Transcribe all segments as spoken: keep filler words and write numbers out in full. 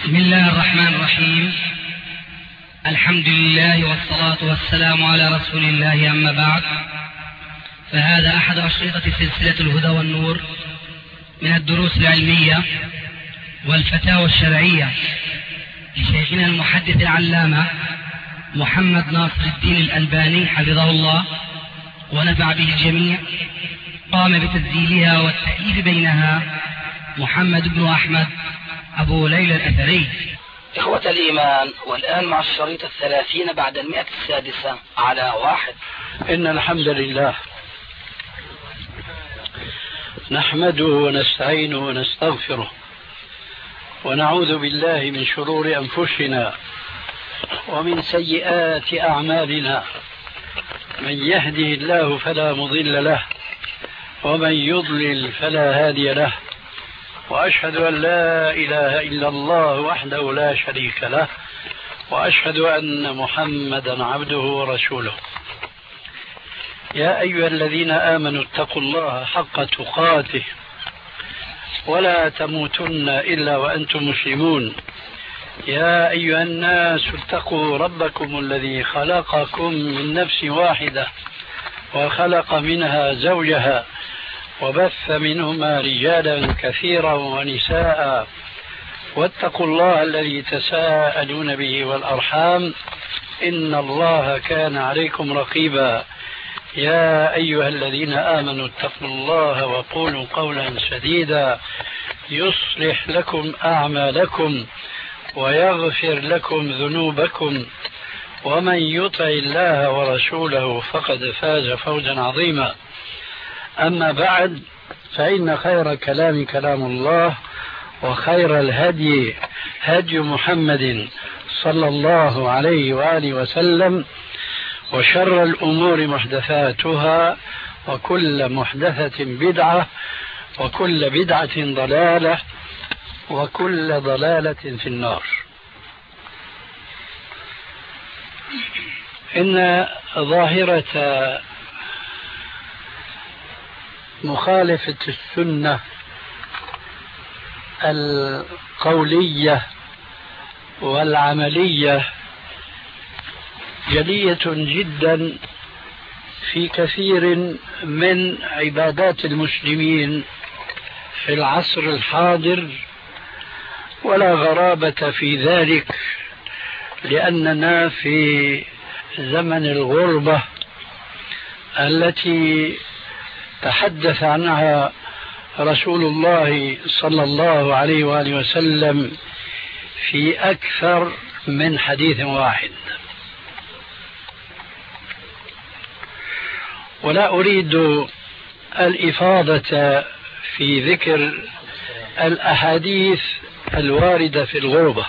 بسم الله الرحمن الرحيم. الحمد لله والصلاة والسلام على رسول الله، أما بعد، فهذا أحد أشرطة سلسلة الهدى والنور من الدروس العلمية والفتاوى الشرعية لشيخنا المحدث العلامة محمد ناصر الدين الألباني حفظه الله ونفع به الجميع. قام بتسجيلها والتأليف بينها محمد بن أحمد أبو ليلى الأثري. إخوة الإيمان، والآن مع الشريط الثلاثين بعد المئة السادسة على واحد. إن الحمد لله نحمده ونستعينه ونستغفره ونعوذ بالله من شرور أنفسنا ومن سيئات أعمالنا. من يهده الله فلا مضل له ومن يضلل فلا هادي له، وأشهد أن لا إله إلا الله وحده لا شريك له، وأشهد أن محمدا عبده ورسوله. يا أيها الذين آمنوا اتقوا الله حق تقاته ولا تموتن إلا وأنتم مسلمون. يا أيها الناس اتقوا ربكم الذي خلقكم من نفس واحدة وخلق منها زوجها وبث منهما رجالا كثيرا ونساء، واتقوا الله الذي تساءلون به والأرحام إن الله كان عليكم رقيبا. يا أيها الذين آمنوا اتقوا الله وقولوا قولا سديدا يصلح لكم أعمالكم ويغفر لكم ذنوبكم، ومن يطع الله ورسوله فقد فاز فوزا عظيما. أما بعد، فإن خير كلام كلام الله، وخير الهدي هدي محمد صلى الله عليه وآله وسلم، وشر الأمور محدثاتها، وكل محدثة بدعة، وكل بدعة ضلالة، وكل ضلالة في النار. إن ظاهرة مخالفة السنة القولية والعملية جلية جدا في كثير من عبادات المسلمين في العصر الحاضر، ولا غرابة في ذلك، لأننا في زمن الغربة التي تحدث عنها رسول الله صلى الله عليه وآله وسلم في أكثر من حديث واحد. ولا أريد الإفاضة في ذكر الأحاديث الواردة في الغربة،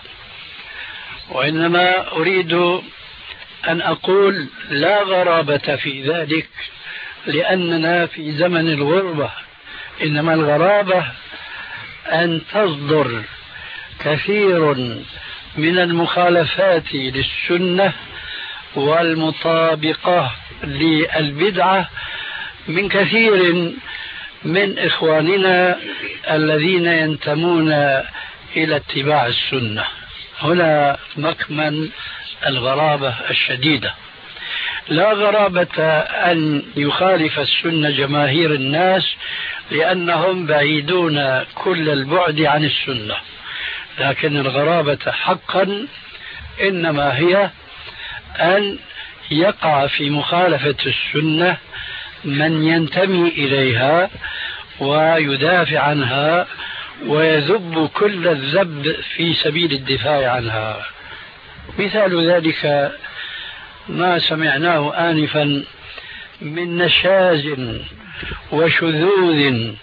وإنما أريد أن أقول لا غرابة في ذلك، لأننا في زمن الغربة. إنما الغرابة أن تصدر كثير من المخالفات للسنة والمطابقة للبدعة من كثير من إخواننا الذين ينتمون إلى اتباع السنة. هنا مكمن الغرابة الشديدة. لا غرابة أن يخالف السنة جماهير الناس، لأنهم بعيدون كل البعد عن السنة، لكن الغرابة حقا إنما هي أن يقع في مخالفة السنة من ينتمي إليها ويدافع عنها ويذب كل الذب في سبيل الدفاع عنها. مثال ذلك ما سمعناه آنفا من نشاز وشذوذ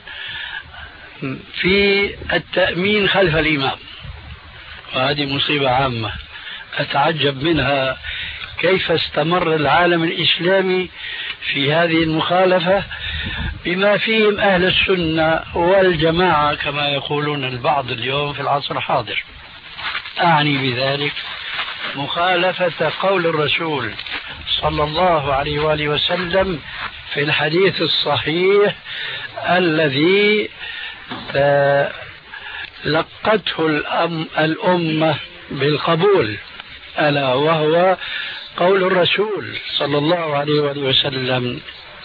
في التأمين خلف الإمام، وهذه مصيبة عامة أتعجب منها كيف استمر العالم الإسلامي في هذه المخالفة بما فيهم أهل السنة والجماعة كما يقولون البعض اليوم في العصر الحاضر. أعني بذلك مخالفة قول الرسول صلى الله عليه وآله وسلم في الحديث الصحيح الذي لقته الأم الأمة بالقبول، ألا وهو قول الرسول صلى الله عليه وآله وسلم: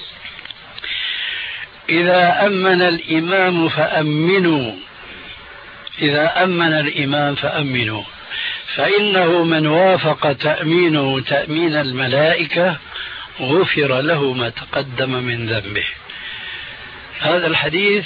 إذا أمن الإمام فأمنوا، إذا أمن الإمام فأمنوا، فإنه من وافق تأمينه تأمين الملائكة غفر له ما تقدم من ذنبه. هذا الحديث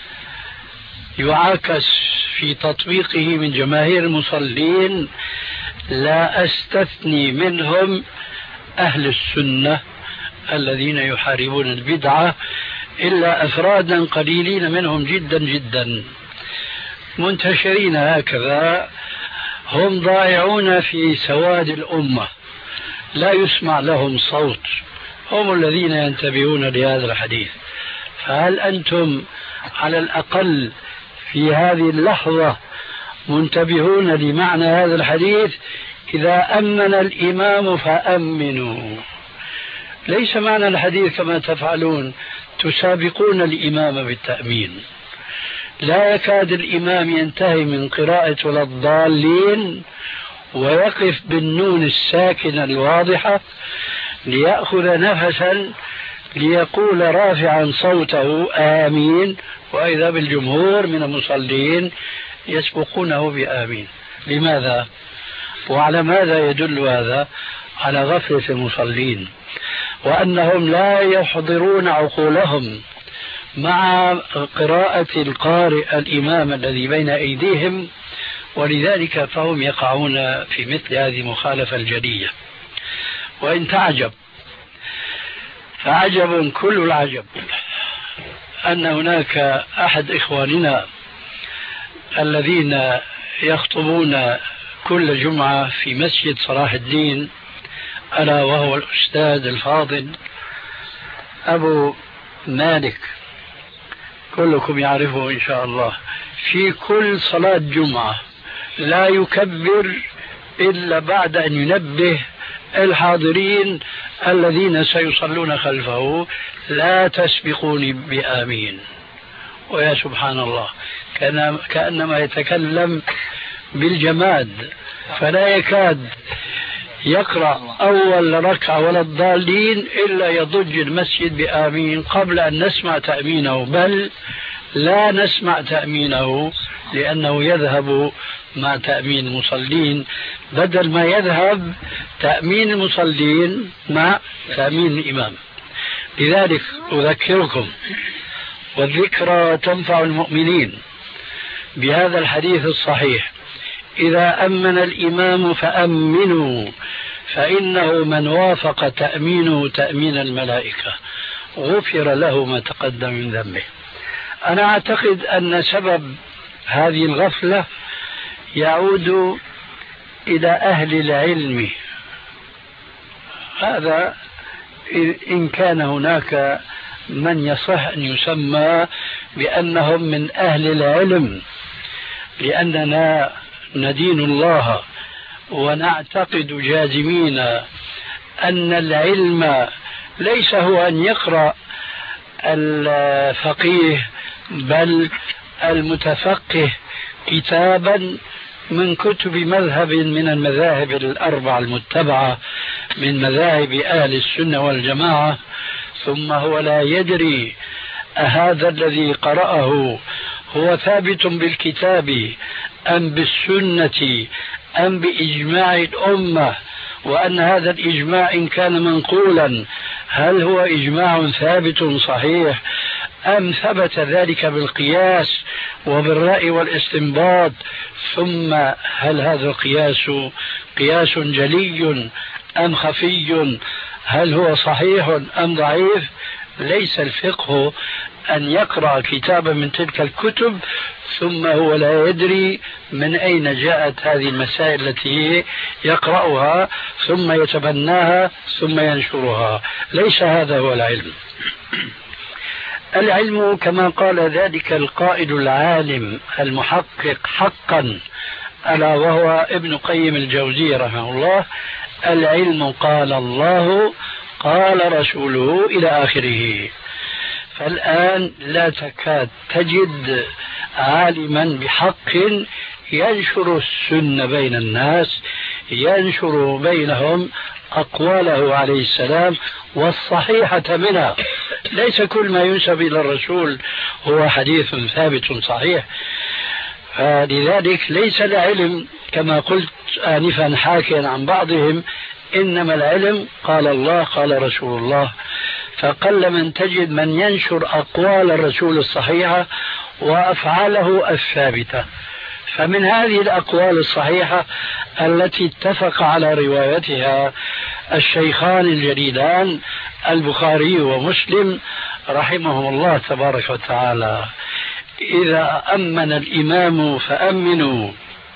يعاكس في تطبيقه من جماهير المصلين، لا أستثني منهم أهل السنة الذين يحاربون البدعة، إلا أفرادا قليلين منهم جدا جدا منتشرين هكذا، هم ضائعون في سواد الأمة لا يسمع لهم صوت، هم الذين ينتبهون لهذا الحديث. فهل أنتم على الأقل في هذه اللحظة منتبهون لمعنى هذا الحديث؟ إذا أمن الإمام فأمنوا، ليس معنى الحديث كما تفعلون تسابقون الإمام بالتأمين. لا يكاد الإمام ينتهي من قراءة ولا الضالين ويقف بالنون الساكنة الواضحة ليأخذ نفسا ليقول رافعا صوته آمين، وإذا بالجمهور من المصلين يسبقونه بآمين. لماذا؟ وعلى ماذا يدل هذا؟ على غفلة المصلين، وأنهم لا يحضرون عقولهم مع قراءة القارئ الإمام الذي بين أيديهم، ولذلك فهم يقعون في مثل هذه المخالفة الجلية. وإن تعجب فعجب كل العجب أن هناك أحد إخواننا الذين يخطبون كل جمعة في مسجد صلاح الدين، ألا وهو الأستاذ الفاضل أبو مالك، كلكم يعرفه إن شاء الله، في كل صلاة جمعة لا يكبر إلا بعد أن ينبه الحاضرين الذين سيصلون خلفه: لا تسبقوني بآمين. ويا سبحان الله، كان كأنما يتكلم بالجماد، فلا يكاد يقرأ أول ركعة ولا الضالين إلا يضج المسجد بآمين قبل أن نسمع تأمينه، بل لا نسمع تأمينه لأنه يذهب مع تأمين المصلين بدل ما يذهب تأمين المصلين مع تأمين الإمام. لذلك أذكركم، والذكرى تنفع المؤمنين، بهذا الحديث الصحيح: إذا أمن الإمام فأمنوا، فإنه من وافق تأمينه تأمين الملائكة غفر له ما تقدم من ذنبه. أنا أعتقد أن سبب هذه الغفلة يعود إلى أهل العلم، هذا إن كان هناك من يصح أن يسمى بأنهم من أهل العلم، لأننا ندين الله ونعتقد جازمين أن العلم ليس هو أن يقرأ الفقيه بل المتفقه كتابا من كتب مذهب من المذاهب الأربع المتبعة من مذاهب أهل السنة والجماعة، ثم هو لا يدري أهذا الذي قرأه هو ثابت بالكتاب أم بالسنة أم بإجماع الأمة، وأن هذا الإجماع إن كان منقولا هل هو إجماع ثابت صحيح أم ثبت ذلك بالقياس وبالرأي والاستنباط، ثم هل هذا القياس قياس جلي أم خفي، هل هو صحيح أم ضعيف. ليس الفقه أن يقرأ كتابا من تلك الكتب ثم هو لا يدري من أين جاءت هذه المسائل التي يقرأها ثم يتبناها ثم ينشرها. ليس هذا هو العلم. العلم كما قال ذلك القائد العالم المحقق حقا، ألا وهو ابن قيم الجوزية رحمه الله: العلم قال الله قال رسوله إلى آخره. فالآن لا تكاد تجد عالما بحق ينشر السنة بين الناس، ينشر بينهم أقواله عليه السلام والصحيحة منها. ليس كل ما ينسب إلى الرسول هو حديث ثابت صحيح. فلذلك ليس العلم كما قلت آنفا حاكيا عن بعضهم، إنما العلم قال الله قال رسول الله. فقل من تجد من ينشر أقوال الرسول الصحيحة وأفعاله الثابتة. فمن هذه الأقوال الصحيحة التي اتفق على روايتها الشيخان الجليلان البخاري ومسلم رحمهم الله تبارك وتعالى: إذا أمن الإمام فأمنوا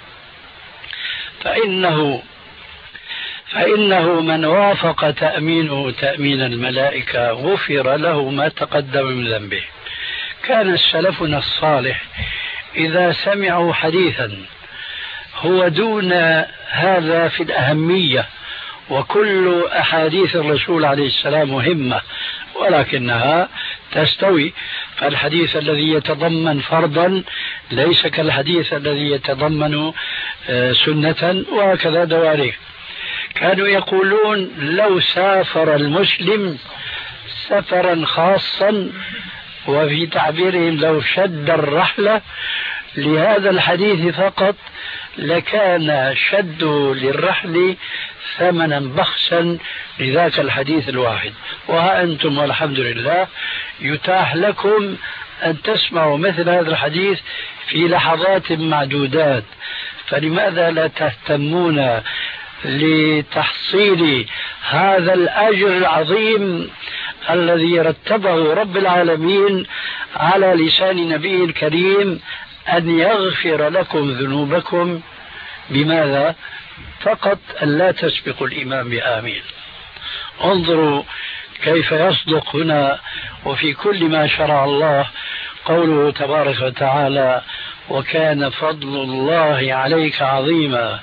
فإنه فإنه من وافق تأمينه تأمين الملائكة غفر له ما تقدم من ذنبه. كان سلفنا الصالح إذا سمعوا حديثا هو دون هذا في الأهمية، وكل أحاديث الرسول عليه السلام مهمة ولكنها تستوي، فالحديث الذي يتضمن فرضا ليس كالحديث الذي يتضمن سنة، وهكذا دواليك. كانوا يقولون لو سافر المسلم سفرا خاصا، وفي تعبيرهم لو شد الرحلة لهذا الحديث فقط لكان شد للرحل ثمنا بخسا لذاك الحديث الواحد. وها أنتم والحمد لله يتاح لكم أن تسمعوا مثل هذا الحديث في لحظات معدودات، فلماذا لا تهتمون لتحصيل هذا الأجر العظيم الذي رتبه رب العالمين على لسان نبيه الكريم أن يغفر لكم ذنوبكم؟ بماذا؟ فقط أن لا تسبقوا الإمام بآمين. انظروا كيف يصدق هنا وفي كل ما شرع الله قوله تبارك وتعالى: وكان فضل الله عليك عظيما.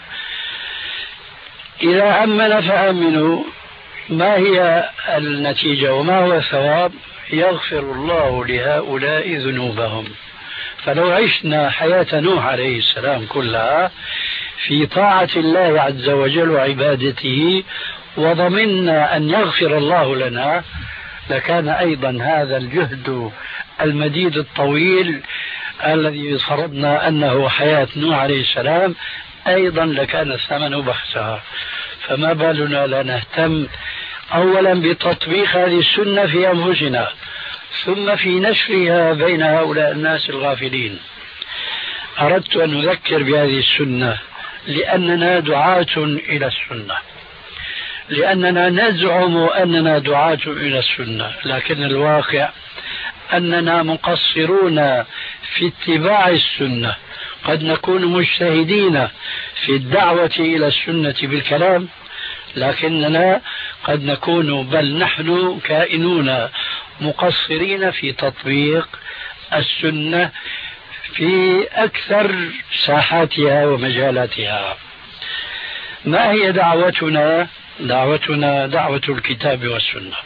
إذا أمن فأمنوا، ما هي النتيجة وما هو الثواب؟ يغفر الله لهؤلاء ذنوبهم. فلو عشنا حياة نوح عليه السلام كلها في طاعة الله عز وجل وعبادته وضمنا أن يغفر الله لنا، لكان أيضا هذا الجهد المديد الطويل الذي فرضنا أنه حياة نوح عليه السلام أيضا لكان الثمن بخسها. فما بالنا لا نهتم أولا بتطبيق هذه السنة في أنفسنا، ثم في نشرها بين هؤلاء الناس الغافلين. أردت أن نذكر بهذه السنة لأننا دعاة إلى السنة، لأننا نزعم أننا دعاة إلى السنة، لكن الواقع أننا مقصرون في اتباع السنة. قد نكون مجتهدين في الدعوة إلى السنة بالكلام، لكننا قد نكون بل نحن كائنون مقصرين في تطبيق السنة في أكثر ساحاتها ومجالاتها. ما هي دعوتنا؟ دعوتنا دعوة الكتاب والسنة.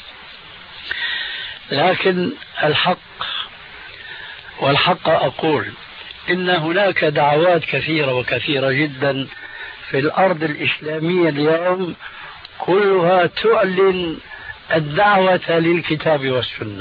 لكن الحق والحق أقول إن هناك دعوات كثيرة وكثيرة جدا في الأرض الإسلامية اليوم كلها تعلن الدعوة للكتاب والسنة،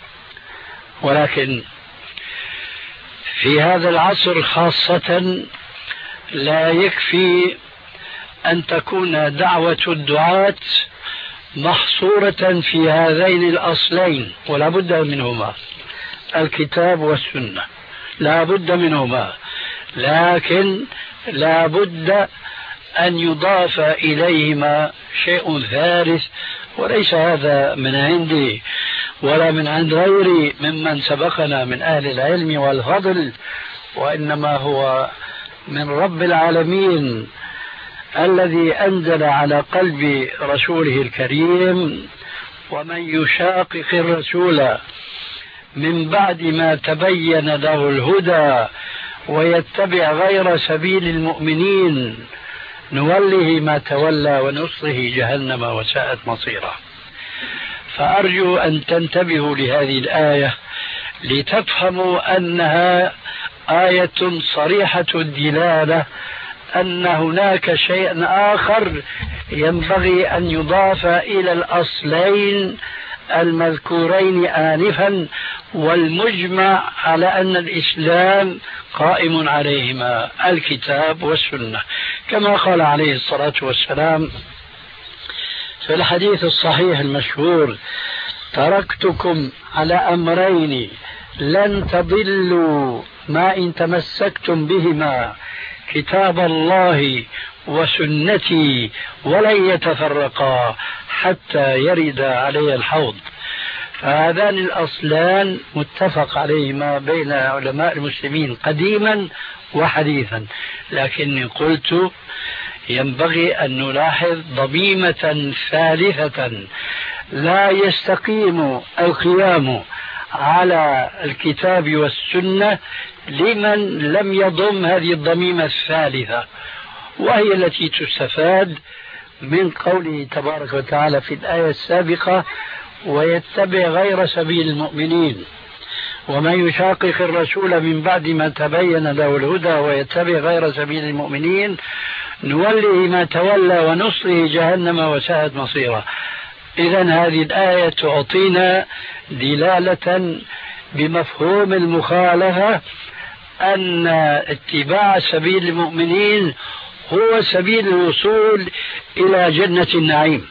ولكن في هذا العصر خاصة لا يكفي أن تكون دعوة الدعاة محصورة في هذين الأصلين، ولا بد منهما، الكتاب والسنة، لا بد منهما، لكن لا بد أن يضاف إليهما شيء ثالث، وليس هذا من عندي ولا من عند غيري ممن سبقنا من أهل العلم والفضل، وإنما هو من رب العالمين الذي أنزل على قلب رسوله الكريم: ومن يشاقق الرسول من بعد ما تبين له الهدى ويتبع غير سبيل المؤمنين نوله ما تولى ونصله جهنم وساءت مصيرا. فأرجو أن تنتبهوا لهذه الآية، لتفهموا أنها آية صريحة الدلالة أن هناك شيء آخر ينبغي أن يضاف إلى الأصلين المذكورين آنفا، والمجمع على أن الإسلام قائم عليهما، الكتاب والسنة، كما قال عليه الصلاة والسلام في الحديث الصحيح المشهور: تركتكم على أمرين لن تضلوا ما إن تمسكتم بهما، كتاب الله وسنتي، ولن يتفرقا حتى يرد علي الحوض. فهذان الأصلان متفق عليهما بين علماء المسلمين قديما وحديثا، لكني قلت ينبغي أن نلاحظ ضميمة ثالثة لا يستقيم القيام على الكتاب والسنة لمن لم يضم هذه الضميمة الثالثة، وهي التي تستفاد من قوله تبارك وتعالى في الآية السابقة: ويتبع غير سبيل المؤمنين ومن يشاقق الرسول من بعد ما تبين له الهدى ويتبع غير سبيل المؤمنين نوله ما تولى ونصله جهنم وساءت مصيره. إذن هذه الآية تعطينا دلالة بمفهوم المخالفة أن اتباع سبيل المؤمنين هو سبيل الوصول إلى جنة النعيم،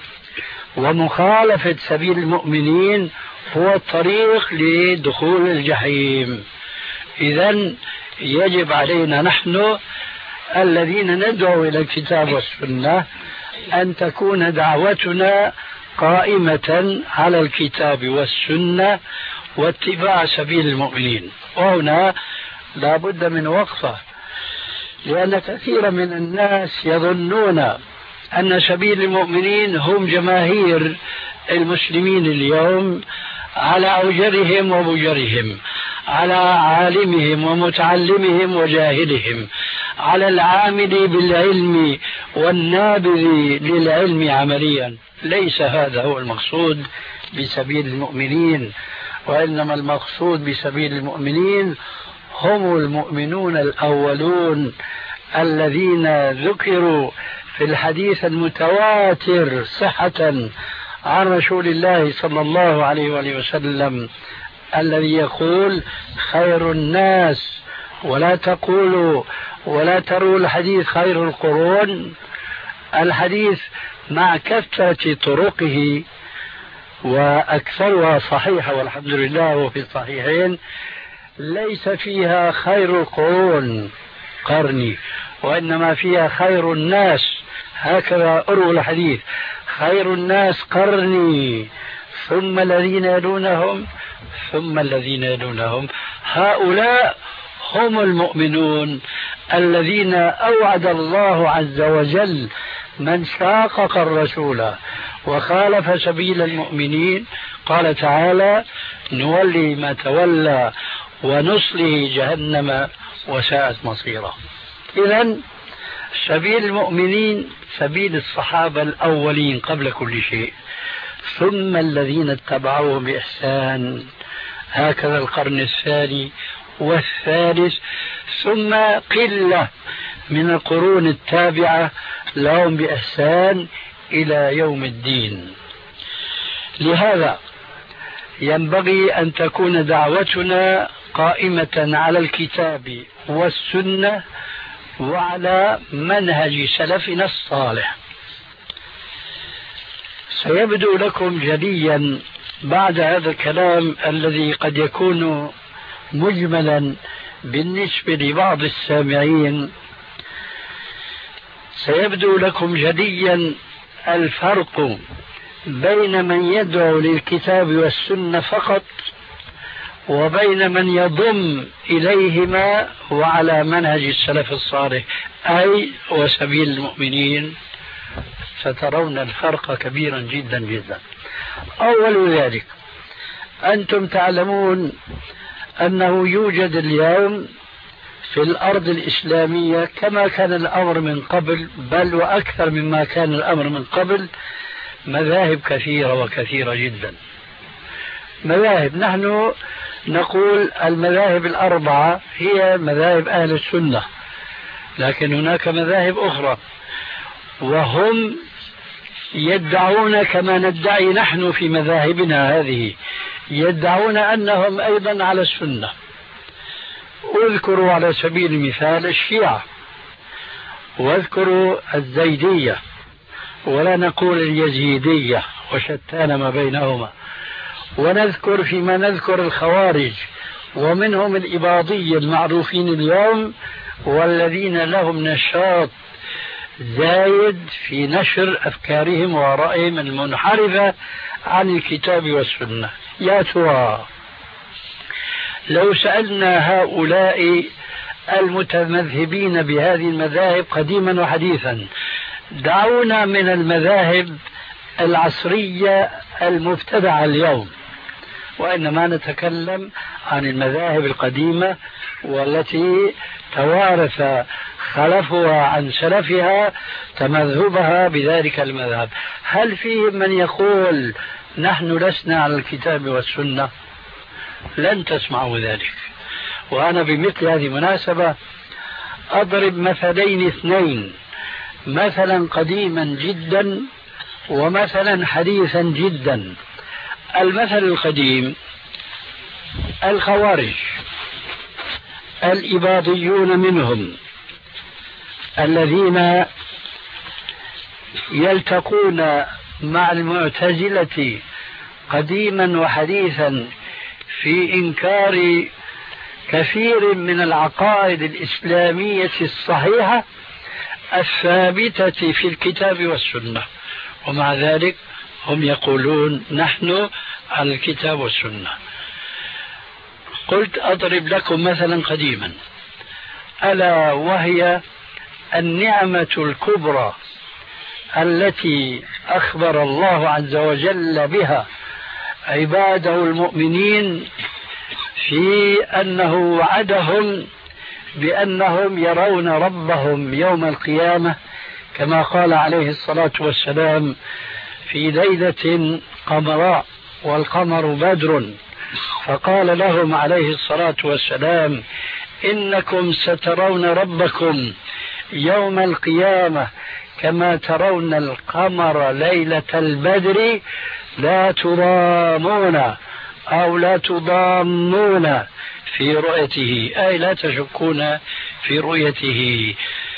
ومخالفة سبيل المؤمنين هو الطريق لدخول الجحيم. إذن يجب علينا نحن الذين ندعو إلى الكتاب والسنة أن تكون دعوتنا قائمة على الكتاب والسنة واتباع سبيل المؤمنين. وهنا لا بد من وقفة، لأن كثير من الناس يظنون أن سبيل المؤمنين هم جماهير المسلمين اليوم على أوجرهم وبجرهم، على عالمهم ومتعلمهم وجاهلهم، على العامل بالعلم والنابذ للعلم عمليا. ليس هذا هو المقصود بسبيل المؤمنين، وإنما المقصود بسبيل المؤمنين هم المؤمنون الأولون الذين ذكروا في الحديث المتواتر صحة عن رسول الله صلى الله عليه وآله وسلم الذي يقول: خير الناس، ولا تقولوا ولا تروا الحديث خير القرون. الحديث مع كثرة طرقه وأكثرها صحيحة والحمد لله وفي الصحيحين ليس فيها خير القرون قرني، وإنما فيها خير الناس، هكذا أروى الحديث: خير الناس قرني ثم الذين يلونهم ثم الذين يلونهم. هؤلاء هم المؤمنون الذين أوعد الله عز وجل من شاقق الرسول وخالف سبيل المؤمنين، قال تعالى: نولي ما تولى ونصله جهنم وساءت مصيره. إذن سبيل المؤمنين سبيل الصحابة الأولين قبل كل شيء، ثم الذين اتبعوهم بإحسان، هكذا القرن الثاني والثالث، ثم قلة من القرون التابعة لهم بإحسان إلى يوم الدين. لهذا ينبغي أن تكون دعوتنا قائمة على الكتاب والسنة وعلى منهج سلفنا الصالح. سيبدو لكم جليا بعد هذا الكلام الذي قد يكون مجملا بالنسبة لبعض السامعين، سيبدو لكم جليا الفرق بين من يدعو للكتاب والسنة فقط وبين من يضم إليهما وعلى منهج السلف الصالح أي وسبيل المؤمنين. سترون الفرق كبيرا جدا جدا. أول ذلك أنتم تعلمون أنه يوجد اليوم في الأرض الإسلامية كما كان الأمر من قبل، بل وأكثر مما كان الأمر من قبل، مذاهب كثيرة وكثيرة جدا. مذاهب نحن نقول المذاهب الأربعة هي مذاهب أهل السنة، لكن هناك مذاهب أخرى وهم يدعون كما ندعي نحن في مذاهبنا هذه، يدعون أنهم أيضا على السنة. اذكروا على سبيل المثال الشيعة، واذكروا الزيدية، ولا نقول اليزيدية وشتان ما بينهما، ونذكر فيما نذكر الخوارج، ومنهم الإباضية المعروفين اليوم، والذين لهم نشاط زايد في نشر أفكارهم وآرائهم المنحرفة عن الكتاب والسنة. يا ترى لو سألنا هؤلاء المتمذهبين بهذه المذاهب قديما وحديثا، دعونا من المذاهب العصرية المبتدعة اليوم، وإنما نتكلم عن المذاهب القديمة والتي توارث خلفها عن سلفها تمذهبها بذلك المذهب، هل فيهم من يقول نحن لسنا على الكتاب والسنة؟ لن تسمعوا ذلك. وأنا بمثل هذه المناسبة أضرب مثلين اثنين، مثلا قديما جدا ومثلا حديثا جدا. المثل القديم الخوارج الإباضيون منهم الذين يلتقون مع المعتزلة قديما وحديثا في إنكار كثير من العقائد الإسلامية الصحيحة الثابتة في الكتاب والسنة، ومع ذلك هم يقولون نحن على الكتاب والسنة. قلت أضرب لكم مثلا قديما، ألا وهي النعمة الكبرى التي أخبر الله عز وجل بها عباده المؤمنين في أنه وعدهم بأنهم يرون ربهم يوم القيامة، كما قال عليه الصلاة والسلام في ليلة قمراء والقمر بدر، فقال لهم عليه الصلاة والسلام إنكم سترون ربكم يوم القيامة كما ترون القمر ليلة البدر لا تضامون أو لا تضامون في رؤيته، أي لا تشكون في رؤيته.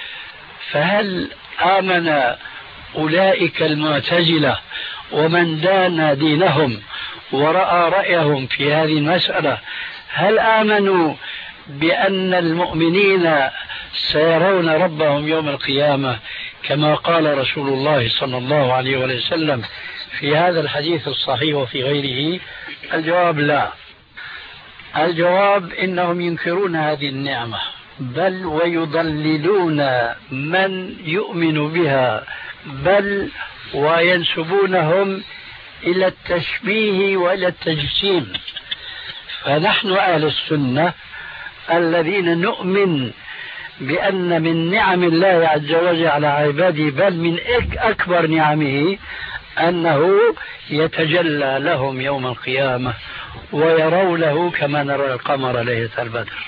فهل آمن أولئك المعتزلة ومن دان دينهم ورأى رأيهم في هذه المسألة، هل آمنوا بأن المؤمنين سيرون ربهم يوم القيامة كما قال رسول الله صلى الله عليه وسلم في هذا الحديث الصحيح وفي غيره؟ الجواب لا. الجواب إنهم ينكرون هذه النعمة، بل ويضللون من يؤمن بها، بل وينسبونهم إلى التشبيه وإلى التجسيم. فنحن أهل السنة الذين نؤمن بأن من نعم الله عز وجل على عباده، بل من أكبر نعمه، أنه يتجلى لهم يوم القيامة ويرونه كما نرى القمر ليلة البدر.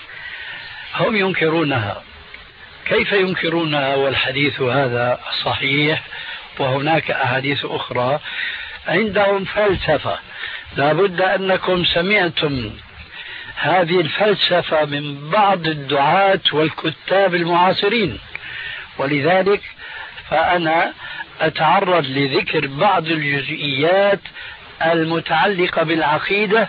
هم ينكرونها. كيف ينكرونها والحديث هذا صحيح وهناك أحاديث أخرى؟ عندهم فلسفة، لا بد أنكم سمعتم هذه الفلسفة من بعض الدعاة والكتاب المعاصرين، ولذلك فأنا أتعرض لذكر بعض الجزئيات المتعلقة بالعقيدة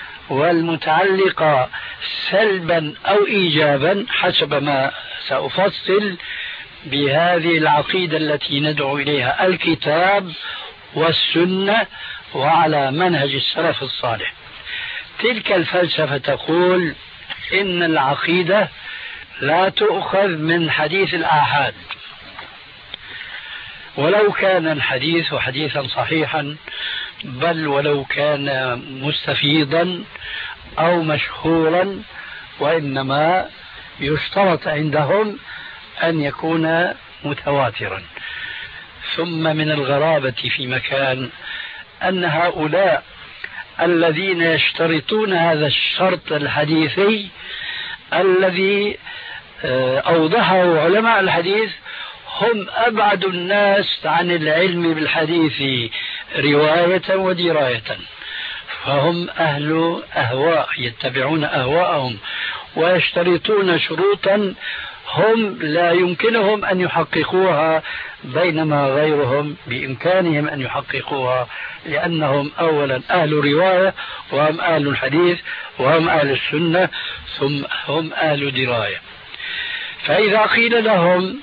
والمتعلقة سلبا أو إيجابا حسب ما سأفصل بهذه العقيدة التي ندعو إليها الكتاب والسنة وعلى منهج السلف الصالح. تلك الفلسفة تقول إن العقيدة لا تؤخذ من حديث الآحاد، ولو كان الحديث حديثا صحيحا، بل ولو كان مستفيضا أو مشهورا، وإنما يشترط عندهم أن يكون متواترا. ثم من الغرابة في مكان أن هؤلاء الذين يشترطون هذا الشرط الحديثي الذي أوضحه علماء الحديث هم أبعد الناس عن العلم بالحديث رواية ودراية، فهم أهل أهواء يتبعون أهواءهم ويشترطون شروطا هم لا يمكنهم أن يحققوها، بينما غيرهم بإمكانهم أن يحققوها، لأنهم أولا أهل رواية وهم أهل الحديث وهم أهل السنة ثم هم أهل دراية. فإذا قيل لهم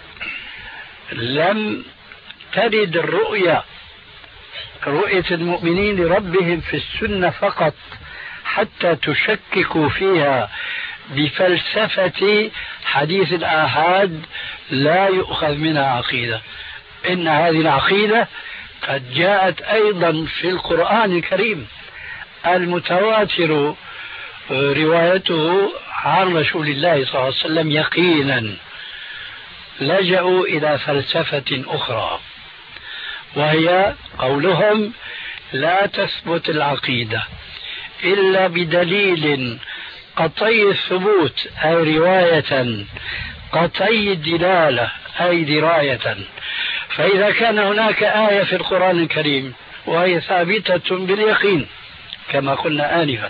لم ترد الرؤيا رؤية المؤمنين لربهم في السنة فقط حتى تشككوا فيها بفلسفة حديث الآحاد، لا يؤخذ منها عقيدة. إن هذه العقيدة قد جاءت أيضا في القرآن الكريم المتواتر روايته عن رسول الله صلى الله عليه وسلم يقينا. لجأوا إلى فلسفة أخرى وهي قولهم لا تثبت العقيدة إلا بدليل قطعي الثبوت أي رواية، قطعي الدلالة أي دراية. فإذا كان هناك آية في القرآن الكريم وهي ثابتة باليقين كما قلنا آنفا،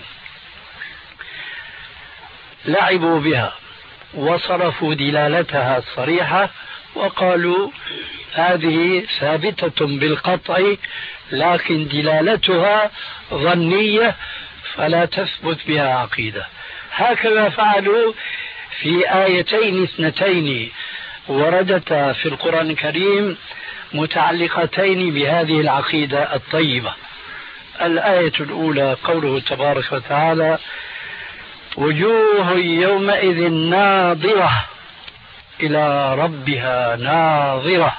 لعبوا بها وصرفوا دلالتها الصريحة وقالوا هذه ثابتة بالقطع لكن دلالتها ظنية فلا تثبت بها عقيدة. هكذا فعلوا في آيتين اثنتين وردتا في القرآن الكريم متعلقتين بهذه العقيدة الطيبة. الآية الأولى قوله تبارك وتعالى وجوه يومئذ ناظرة إلى ربها ناظرة.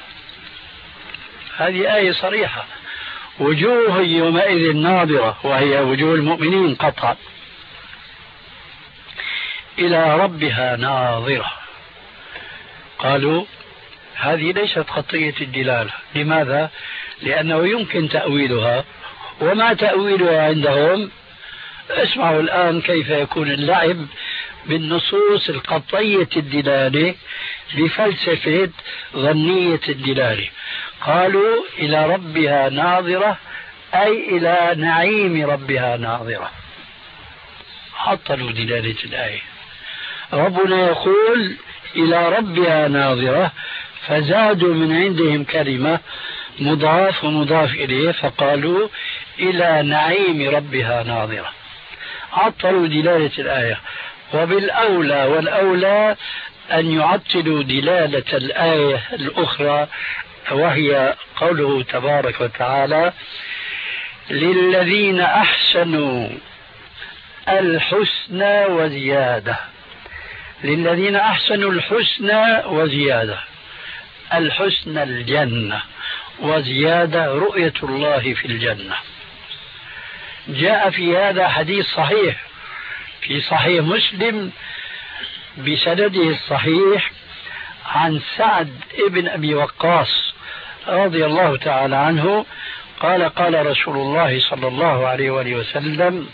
هذه آية صريحة، وجوه يومئذ ناظرة وهي وجوه المؤمنين قطعا إلى ربها ناظرة. قالوا هذه ليست قطعية الدلالة. لماذا؟ لأنه يمكن تأويلها، وما تأويلها عندهم؟ اسمعوا الآن كيف يكون اللعب بالنصوص القطعية الدلالة بفلسفة ظنية الدلالة. قالوا إلى ربها ناظرة أي إلى نعيم ربها ناظرة، عطلوا دلالة الآية. ربنا يقول إلى ربها ناظرة فزادوا من عندهم كلمة مضاف ومضاف إليه فقالوا إلى نعيم ربها ناظرة، عطلوا دلالة الآية. وبالأولى والأولى أن يعطلوا دلالة الآية الأخرى وهي قوله تبارك وتعالى للذين أحسنوا الحسنى وزيادة. للذين أحسنوا الحسنى وزيادة، الحسنى الجنة وزيادة رؤية الله في الجنة. جاء في هذا حديث صحيح في صحيح مسلم بسنده الصحيح عن سعد ابن أبي وقاص رضي الله تعالى عنه قال قال رسول الله صلى الله عليه وآله وسلم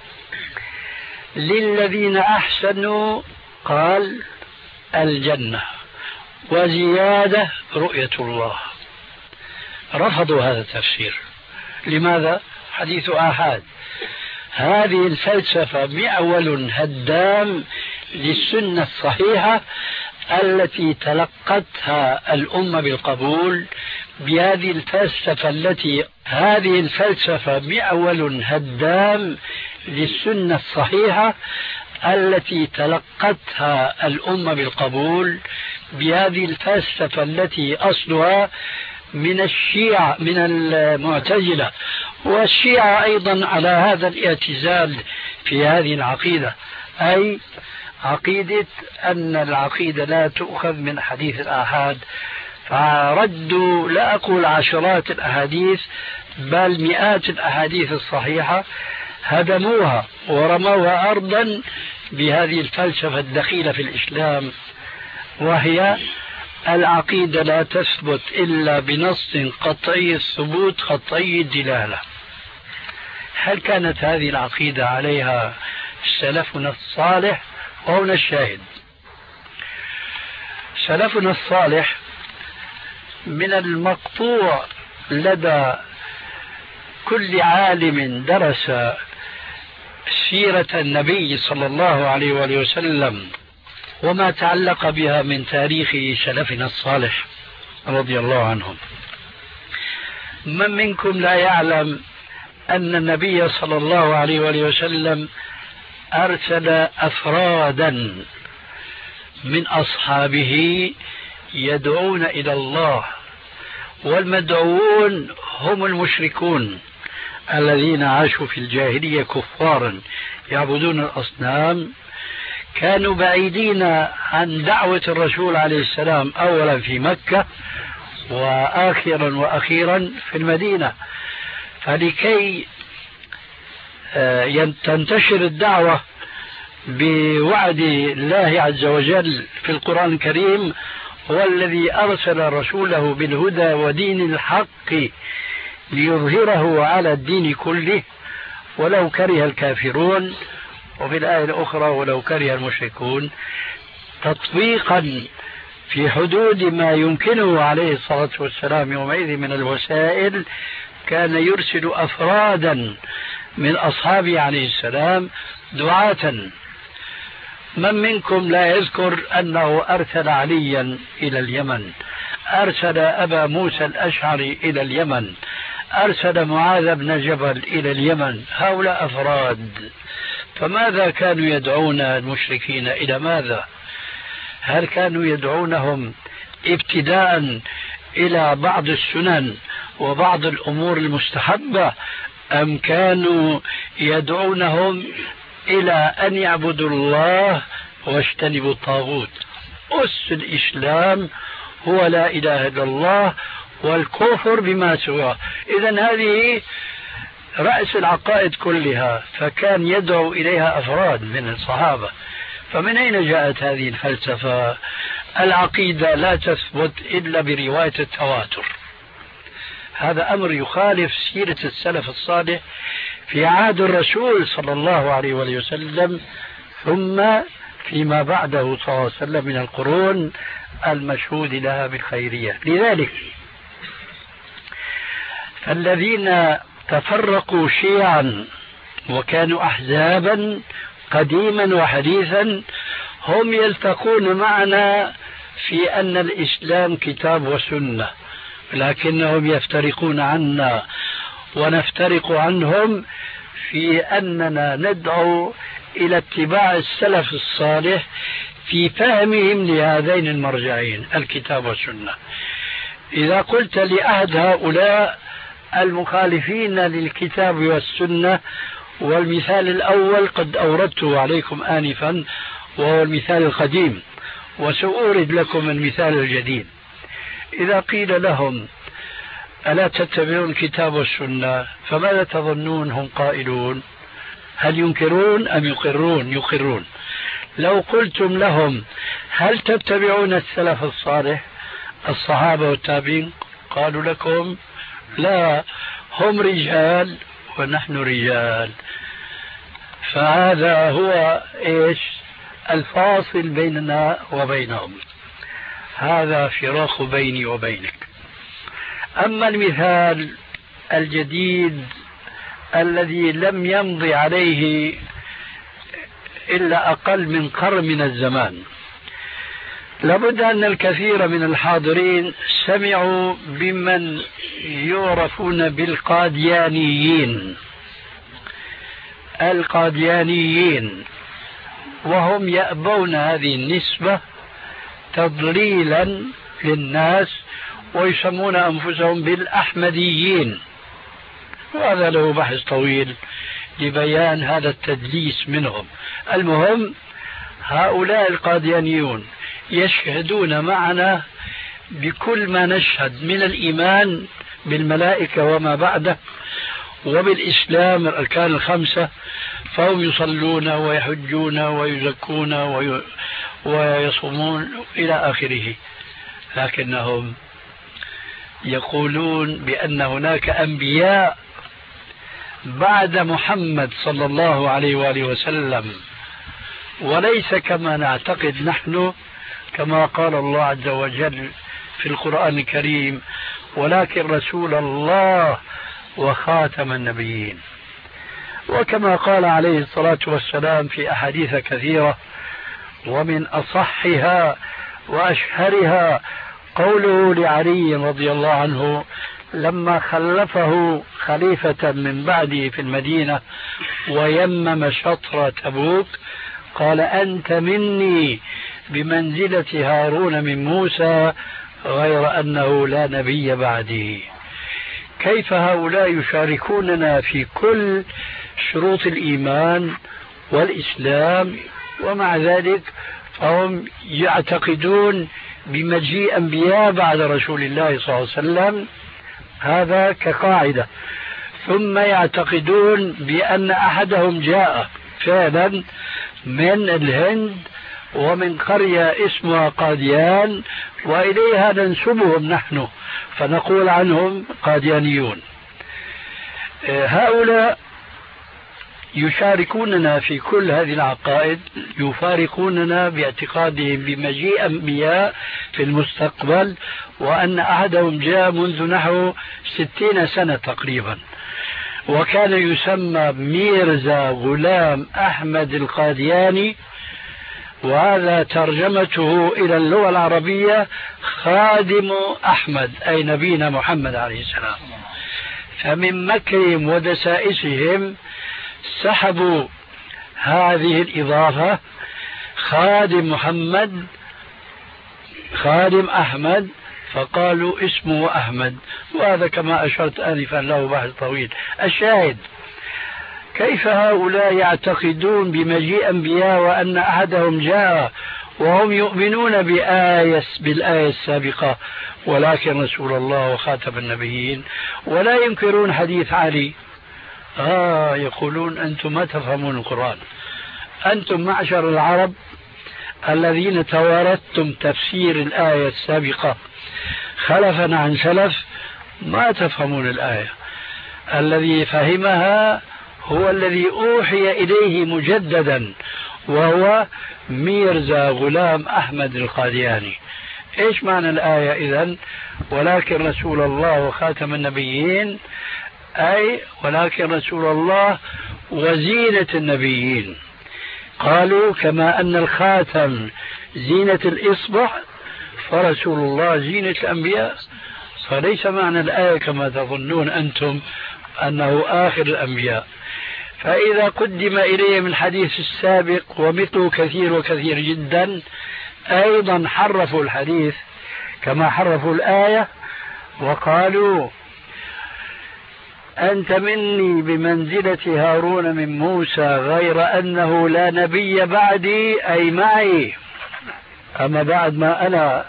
للذين أحسنوا قال الجنة وزيادة رؤية الله. رفضوا هذا التفسير. لماذا؟ حديث آحاد. هذه الفلسفة معول هدام للسنة الصحيحة التي تلقتها الأمة بالقبول. بهذه الفلسفة التي هذه الفلسفة معول هدام للسنة الصحيحة التي تلقتها الأمة بالقبول. بهذه الفلسفة التي أصلها من الشيعة من المعتزلة، والشيعة أيضا على هذا الاعتزال في هذه العقيدة، أي عقيدة أن العقيدة لا تؤخذ من حديث الآحاد. فردوا لا أقول عشرات الأحاديث بل مئات الأحاديث الصحيحة، هدموها ورموها أرضا بهذه الفلسفة الدخيلة في الإسلام، وهي العقيدة لا تثبت إلا بنص قطعي الثبوت قطعي الدلالة. هل كانت هذه العقيدة عليها سلفنا الصالح؟ وهنا الشاهد. سلفنا الصالح من المقطوع لدى كل عالم درس سيرة النبي صلى الله عليه وآله وسلم وما تعلق بها من تاريخ سلفنا الصالح رضي الله عنهم. من منكم لا يعلم أن النبي صلى الله عليه وآله وسلم أرسل أفرادا من أصحابه يدعون إلى الله، والمدعوون هم المشركون الذين عاشوا في الجاهلية كفارا يعبدون الأصنام، كانوا بعيدين عن دعوة الرسول عليه السلام أولا في مكة وآخرا وأخيرا في المدينة. فلكي تنتشر الدعوة بوعد الله عز وجل في القرآن الكريم، هو الذي أرسل رسوله بالهدى ودين الحق ليظهره على الدين كله ولو كره الكافرون، وفي الآية الأخرى ولو كره المشركون، تطبيقا في حدود ما يمكنه عليه الصلاة والسلام يومئذ من الوسائل. كان يرسل أفرادا من أصحابه عليه السلام دعاة. من منكم لا يذكر أنه أرسل عليا إلى اليمن، أرسل أبا موسى الأشعري إلى اليمن، أرسل معاذ بن جبل إلى اليمن؟ هؤلاء أفراد. فماذا كانوا يدعون المشركين إلى ماذا؟ هل كانوا يدعونهم ابتداء إلى بعض السنن وبعض الأمور المستحبة، أم كانوا يدعونهم إلى أن يعبدوا الله واجتنبوا الطاغوت؟ أس الإسلام هو لا إله إلا الله والكفر بما سواه. إذن هذه رأس العقائد كلها، فكان يدعو إليها أفراد من الصحابة. فمن أين جاءت هذه الفلسفة؟ العقيدة لا تثبت إلا برواية التواتر. هذا أمر يخالف سيرة السلف الصالح في عهد الرسول صلى الله عليه وسلم، ثم فيما بعده صلى الله عليه وسلم من القرون المشهود لها بالخيرية. لذلك الذين تفرقوا شيعا وكانوا أحزابا قديما وحديثا هم يلتقون معنا في أن الإسلام كتاب وسنة، لكنهم يفترقون عنا ونفترق عنهم في أننا ندعو إلى اتباع السلف الصالح في فهمهم لهذين المرجعين الكتاب والسنة. إذا قلت لأحد هؤلاء المخالفين للكتاب والسنة، والمثال الأول قد أوردته عليكم آنفا وهو المثال القديم، وسأورد لكم المثال الجديد. إذا قيل لهم ألا تتبعون الكتاب والسنة، فماذا تظنون هم قائلون؟ هل ينكرون أم يقرون؟ يقرون. لو قلتم لهم هل تتبعون السلف الصالح الصحابة والتابعين، قالوا لكم لا، هم رجال ونحن رجال. فهذا هو إيش الفاصل بيننا وبينهم، هذا فراق بيني وبينك. أما المثال الجديد الذي لم يمضي عليه إلا أقل من قرن من الزمان، لابد أن الكثير من الحاضرين سمعوا بمن يعرفون بالقاديانيين. القاديانيين وهم يأبون هذه النسبة تضليلا للناس، ويسمون أنفسهم بالأحمديين، وهذا له بحث طويل لبيان هذا التدليس منهم. المهم هؤلاء القاديانيون يشهدون معنا بكل ما نشهد من الإيمان بالملائكة وما بعده وبالإسلام الأركان الخمسة، فهم يصلون ويحجون ويزكون وي... ويصومون إلى آخره، لكنهم يقولون بأن هناك أنبياء بعد محمد صلى الله عليه وآله وسلم، وليس كما نعتقد نحن كما قال الله عز وجل في القرآن الكريم: ولكن رسول الله وخاتم النبيين. وكما قال عليه الصلاة والسلام في أحاديث كثيرة، ومن أصحها وأشهرها قوله لعلي رضي الله عنه لما خلفه خليفة من بعده في المدينة ويمم شطر تبوك، قال: أنت مني بمنزلة هارون من موسى، غير أنه لا نبي بعدي. كيف هؤلاء يشاركوننا في كل شروط الإيمان والإسلام، ومع ذلك فهم يعتقدون بمجيء أنبياء بعد رسول الله صلى الله عليه وسلم؟ هذا كقاعدة. ثم يعتقدون بأن أحدهم جاء فعلا من الهند ومن قرية اسمها قاديان، وإليها ننسبهم نحن فنقول عنهم قاديانيون. هؤلاء يشاركوننا في كل هذه العقائد، يفارقوننا باعتقادهم بمجيء أنبياء في المستقبل، وأن أحدهم جاء منذ نحو ستين سنة تقريبا، وكان يسمى ميرزا غلام أحمد القادياني، وهذا ترجمته إلى اللغة العربية خادم أحمد، أي نبينا محمد عليه السلام. فمن مكرهم ودسائسهم سحبوا هذه الإضافة: خادم محمد، خادم أحمد، فقالوا اسمه أحمد، وهذا كما أشرت آنفا له بحث طويل. الشاهد: كيف هؤلاء يعتقدون بمجيء أنبياء وأن أحدهم جاء وهم يؤمنون بآية بالآية السابقة ولكن رسول الله وخاتم النبيين، ولا ينكرون حديث علي؟ آه يقولون أنتم ما تفهمون القرآن، أنتم معشر العرب الذين توارثتم تفسير الآية السابقة خلفا عن سلف، ما تفهمون الآية. الذي فهمها هو الذي أوحي إليه مجددا، وهو ميرزا غلام أحمد القادياني. إيش معنى الآية إذن؟ ولكن رسول الله وخاتم النبيين، أي ولكن رسول الله وزينة النبيين. قالوا كما أن الخاتم زينة الإصبع فرسول الله زينة الأنبياء، فليس معنى الآية كما تظنون أنتم أنه آخر الأنبياء. فإذا قدم إليهم الحديث السابق ومثله كثير وكثير جدا، أيضا حرفوا الحديث كما حرفوا الآية، وقالوا: أنت مني بمنزلة هارون من موسى، غير أنه لا نبي بعدي، أي معي، أما بعد ما أنا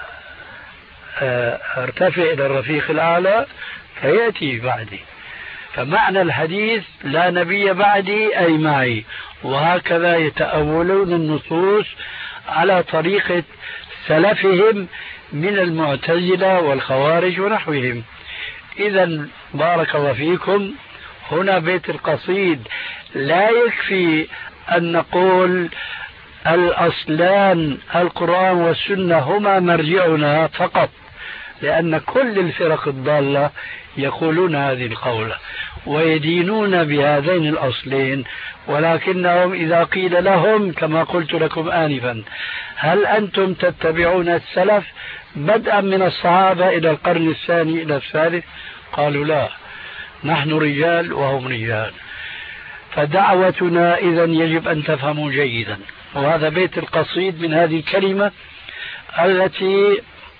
ارتفع إلى الرفيق الأعلى فيأتي بعدي. فمعنى الحديث لا نبي بعدي أي معي. وهكذا يتأولون النصوص على طريقة سلفهم من المعتزلة والخوارج ونحوهم. إذا بارك الله فيكم، هنا بيت القصيد لا يكفي أن نقول الأصلان القرآن والسنة هما مرجعنا فقط، لأن كل الفرق الضالة يقولون هذه القولة ويدينون بهذين الأصلين، ولكنهم إذا قيل لهم كما قلت لكم آنفا: هل أنتم تتبعون السلف بدءا من الصحابة إلى القرن الثاني إلى الثالث؟ قالوا: لا، نحن رجال وهم رجال. فدعوتنا إذن يجب أن تفهموا جيدا. وهذا بيت القصيد من هذه الكلمة التي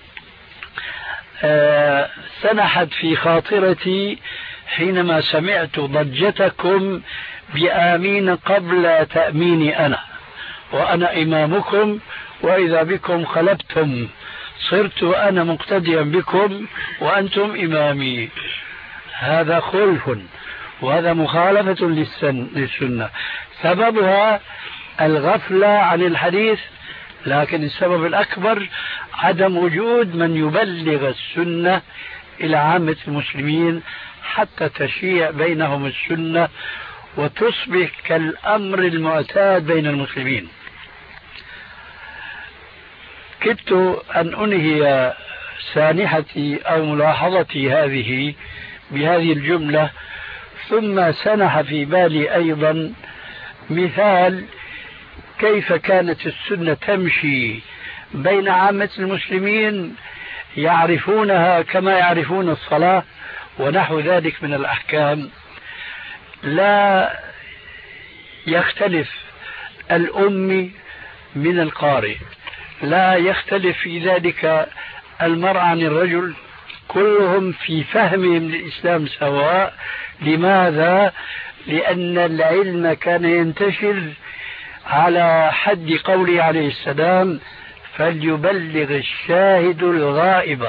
آه سنحت في خاطرتي حينما سمعت ضجتكم بآمين قبل تأميني أنا، وأنا إمامكم، وإذا بكم خلبتم، صرت أنا مقتديا بكم وأنتم إمامي. هذا خلف، وهذا مخالفة للسنة. سببها الغفلة عن الحديث، لكن السبب الأكبر عدم وجود من يبلغ السنة إلى عامة المسلمين حتى تشيع بينهم السنة وتصبح كالأمر المعتاد بين المسلمين. كدت أن أنهي سانحتي أو ملاحظتي هذه بهذه الجملة، ثم سنح في بالي أيضا مثال كيف كانت السنة تمشي بين عامة المسلمين يعرفونها كما يعرفون الصلاة ونحو ذلك من الأحكام. لا يختلف الأمي من القارئ، لا يختلف في ذلك المرء عن الرجل، كلهم في فهمهم للإسلام سواء. لماذا؟ لأن العلم كان ينتشر على حد قوله عليه السلام: فليبلغ الشاهد الغائب.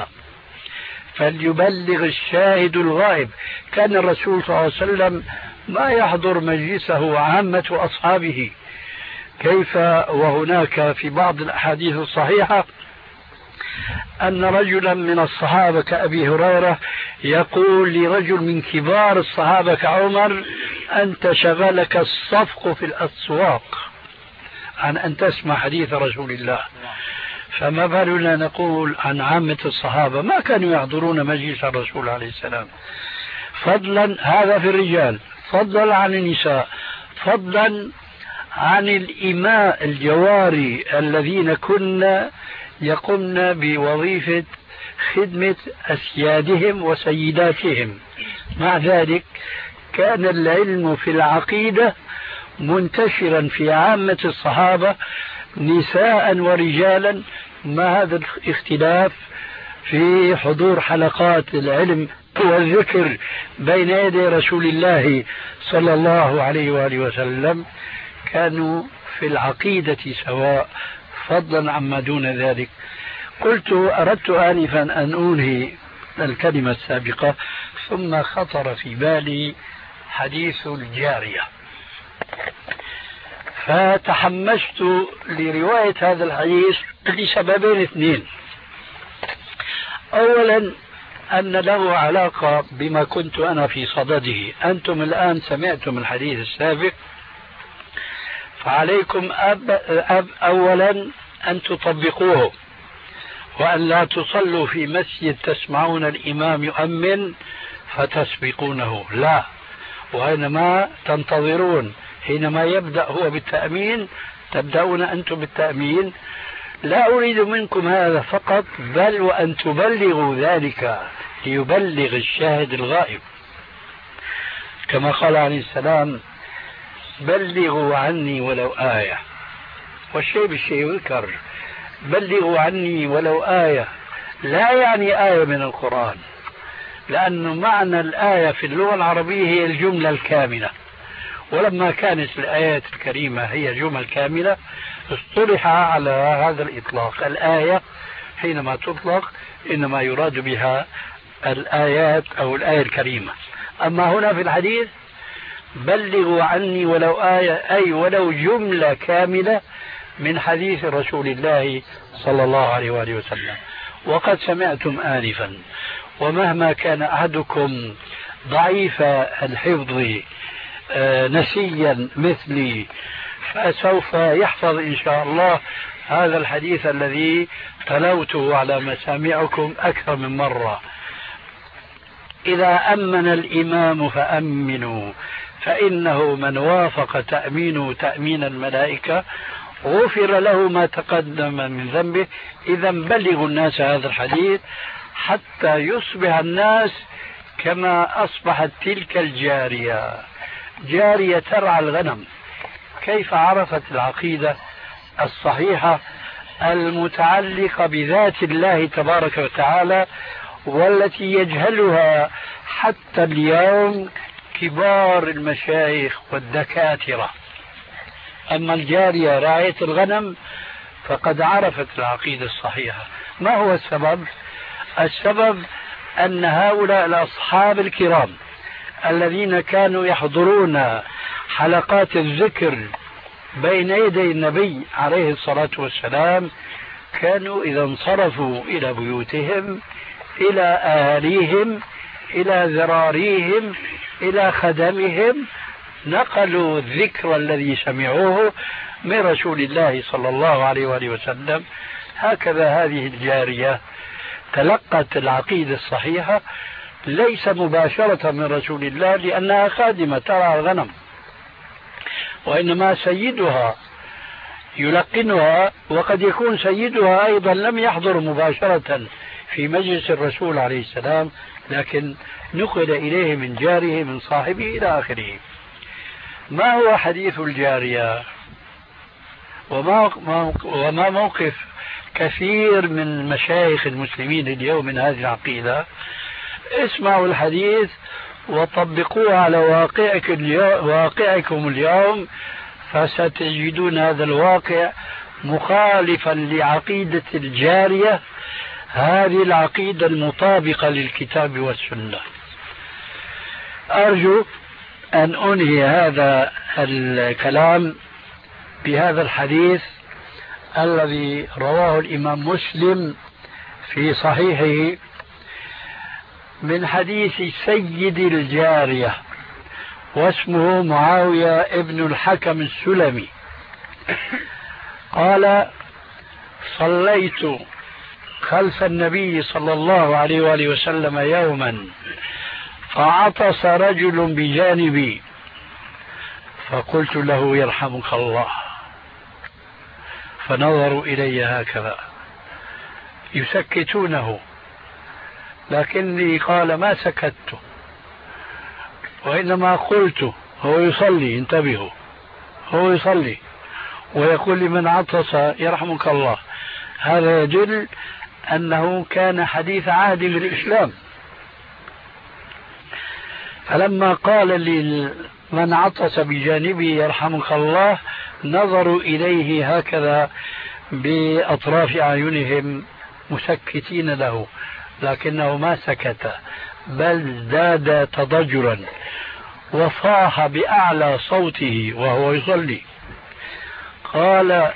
فليبلغ الشاهد الغائب. كان الرسول صلى الله عليه وسلم ما يحضر مجلسه عامة أصحابه، كيف وهناك في بعض الأحاديث الصحيحة أن رجلا من الصحابة كأبي هريرة يقول لرجل من كبار الصحابة كعمر: أنت شغلك الصفق في الأسواق عن أن تسمع حديث رسول الله. فما بالنا نقول عن عامة الصحابة ما كانوا يحضرون مجلس الرسول عليه السلام، فضلا هذا في الرجال، فضلا عن النساء، فضلا عن الإماء الجواري الذين كنا يقمن بوظيفة خدمة أسيادهم وسيداتهم. مع ذلك كان العلم في العقيدة منتشرا في عامة الصحابة نساء ورجالا، ما هذا الاختلاف في حضور حلقات العلم والذكر بين يدي رسول الله صلى الله عليه وآله وسلم. كانوا في العقيدة سواء، فضلا عما دون ذلك. قلت أردت آنفا أن أنهي الكلمة السابقة، ثم خطر في بالي حديث الجارية، فتحمست لرواية هذا الحديث لسببين اثنين. أولا أن له علاقة بما كنت أنا في صدده. أنتم الآن سمعتم الحديث السابق، فعليكم أب أب أولا أن تطبقوه، وأن لا تصلوا في مسجد تسمعون الإمام يؤمن فتسبقونه، لا، وإنما تنتظرون حينما يبدأ هو بالتأمين تبدأون أنتم بالتأمين. لا أريد منكم هذا فقط، بل وأن تبلغوا ذلك ليبلغ الشاهد الغائب، كما قال عليه السلام: بلغوا عني ولو آية. والشيء بالشيء يذكر، بلغوا عني ولو آية لا يعني آية من القرآن، لأنه معنى الآية في اللغة العربية هي الجملة الكاملة، ولما كانت الآيات الكريمة هي جمل كاملة اصطلح على هذا الإطلاق. الآية حينما تطلق إنما يراد بها الآيات أو الآية الكريمة. أما هنا في الحديث بلغوا عني ولو آية، أي ولو جملة كاملة من حديث رسول الله صلى الله عليه وآله وسلم. وقد سمعتم آنفا، ومهما كان أحدكم ضعيف الحفظ نسيا مثلي فسوف يحفظ إن شاء الله هذا الحديث الذي تلوته على مسامعكم أكثر من مرة: إذا أمن الإمام فأمنوا، فإنه من وافق تأمينه تأمين الملائكة غفر له ما تقدم من ذنبه. إذا بلغوا الناس هذا الحديث حتى يصبح الناس كما أصبحت تلك الجارية، جارية ترعى الغنم. كيف عرفت العقيدة الصحيحة المتعلقة بذات الله تبارك وتعالى، والتي يجهلها حتى اليوم كبار المشايخ والدكاترة. أما الجارية راعية الغنم فقد عرفت العقيدة الصحيحة. ما هو السبب؟ السبب أن هؤلاء الأصحاب الكرام الذين كانوا يحضرون حلقات الذكر بين يدي النبي عليه الصلاة والسلام كانوا إذا انصرفوا إلى بيوتهم إلى أهاليهم، إلى ذراريهم، إلى خدمهم، نقلوا الذكر الذي سمعوه من رسول الله صلى الله عليه وآله وسلم. هكذا هذه الجارية تلقت العقيدة الصحيحة ليس مباشرة من رسول الله لأنها خادمة ترعى الغنم، وإنما سيدها يلقنها، وقد يكون سيدها أيضا لم يحضر مباشرة في مجلس الرسول عليه السلام، لكن نقل إليه من جاره من صاحبه إلى آخره. ما هو حديث الجارية وما وما موقف كثير من مشايخ المسلمين اليوم من هذه العقيدة؟ اسمعوا الحديث وطبقوه على واقعك اليوم واقعكم اليوم، فستجدون هذا الواقع مخالفا لعقيدة الجارية، هذه العقيدة المطابقة للكتاب والسنة. أرجو أن أنهي هذا الكلام بهذا الحديث الذي رواه الإمام مسلم في صحيحه من حديث سيد الجارية، واسمه معاوية ابن الحكم السلمي، قال: صليت خلف النبي صلى الله عليه وآله وسلم يوما فعطس رجل بجانبي فقلت له: يرحمك الله. فنظروا إلي هكذا يسكتونه، لكني قال ما سكت، وإنما قلت: هو يصلي، انتبهوا، هو يصلي ويقول لمن عطس يرحمك الله. هذا يدل أنه كان حديث عهد بالإسلام. فلما قال لمن عطس بجانبه يرحمك الله نظروا إليه هكذا بأطراف أعينهم مسكتين له، لكنه ما سكت بل ازداد تضجرا وصاح بأعلى صوته وهو يصلي، قال: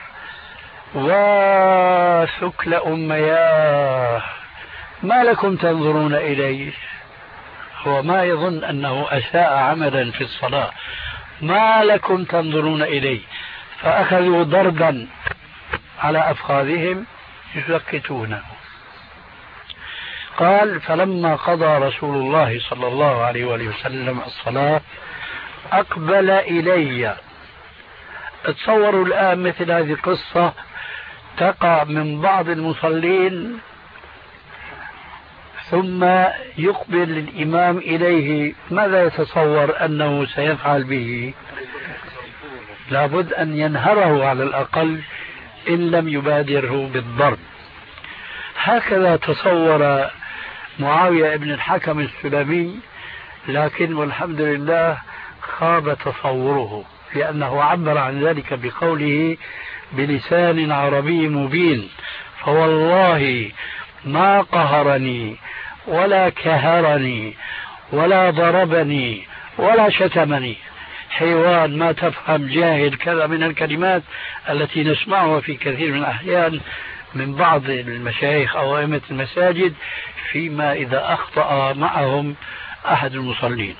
وثكل أمياه ما لكم تنظرون إليه. هو ما يظن أنه أساء عملا في الصلاة. ما لكم تنظرون إليه. فأخذوا ضربا على أفخاذهم يسكتونه. قال: فلما قضى رسول الله صلى الله عليه وآله وسلم الصلاة أقبل إلي. تصوروا الآن مثل هذه القصة تقع من بعض المصلين، ثم يقبل الإمام إليه، ماذا يتصور أنه سيفعل به؟ لابد أن ينهره على الأقل إن لم يبادره بالضرب. هكذا تصور معاوية ابن الحكم السلمي، لكن والحمد لله خاب تصوره، لأنه عبر عن ذلك بقوله بلسان عربي مبين: فوالله ما قهرني ولا كهرني ولا ضربني ولا شتمني. حيوان ما تفهم جاهل كذا من الكلمات التي نسمعها في كثير من الأحيان من بعض المشايخ أو أئمة المساجد فيما إذا أخطأ معهم أحد المصلين.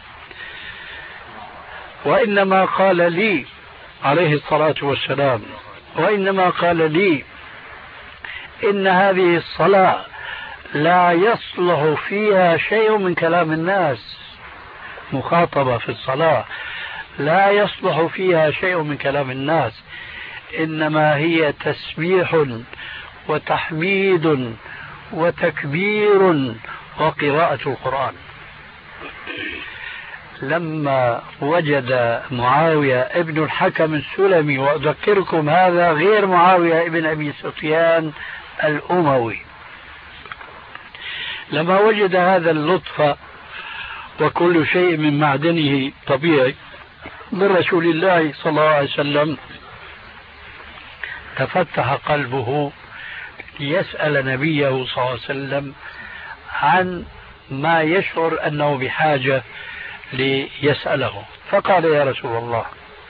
وإنما قال لي عليه الصلاة والسلام وإنما قال لي إن هذه الصلاة لا يصلح فيها شيء من كلام الناس. مخاطبة في الصلاة لا يصلح فيها شيء من كلام الناس، إنما هي تسبيح وتحميد وتكبير وقراءة القرآن. لما وجد معاوية ابن الحكم السلمي، وأذكركم هذا غير معاوية ابن أبي سفيان الأموي، لما وجد هذا اللطف وكل شيء من معدنه طبيعي من رسول الله صلى الله عليه وسلم، تفتح قلبه ليسأل نبيه صلى الله عليه وسلم عن ما يشعر أنه بحاجة ليسأله. فقال: يا رسول الله،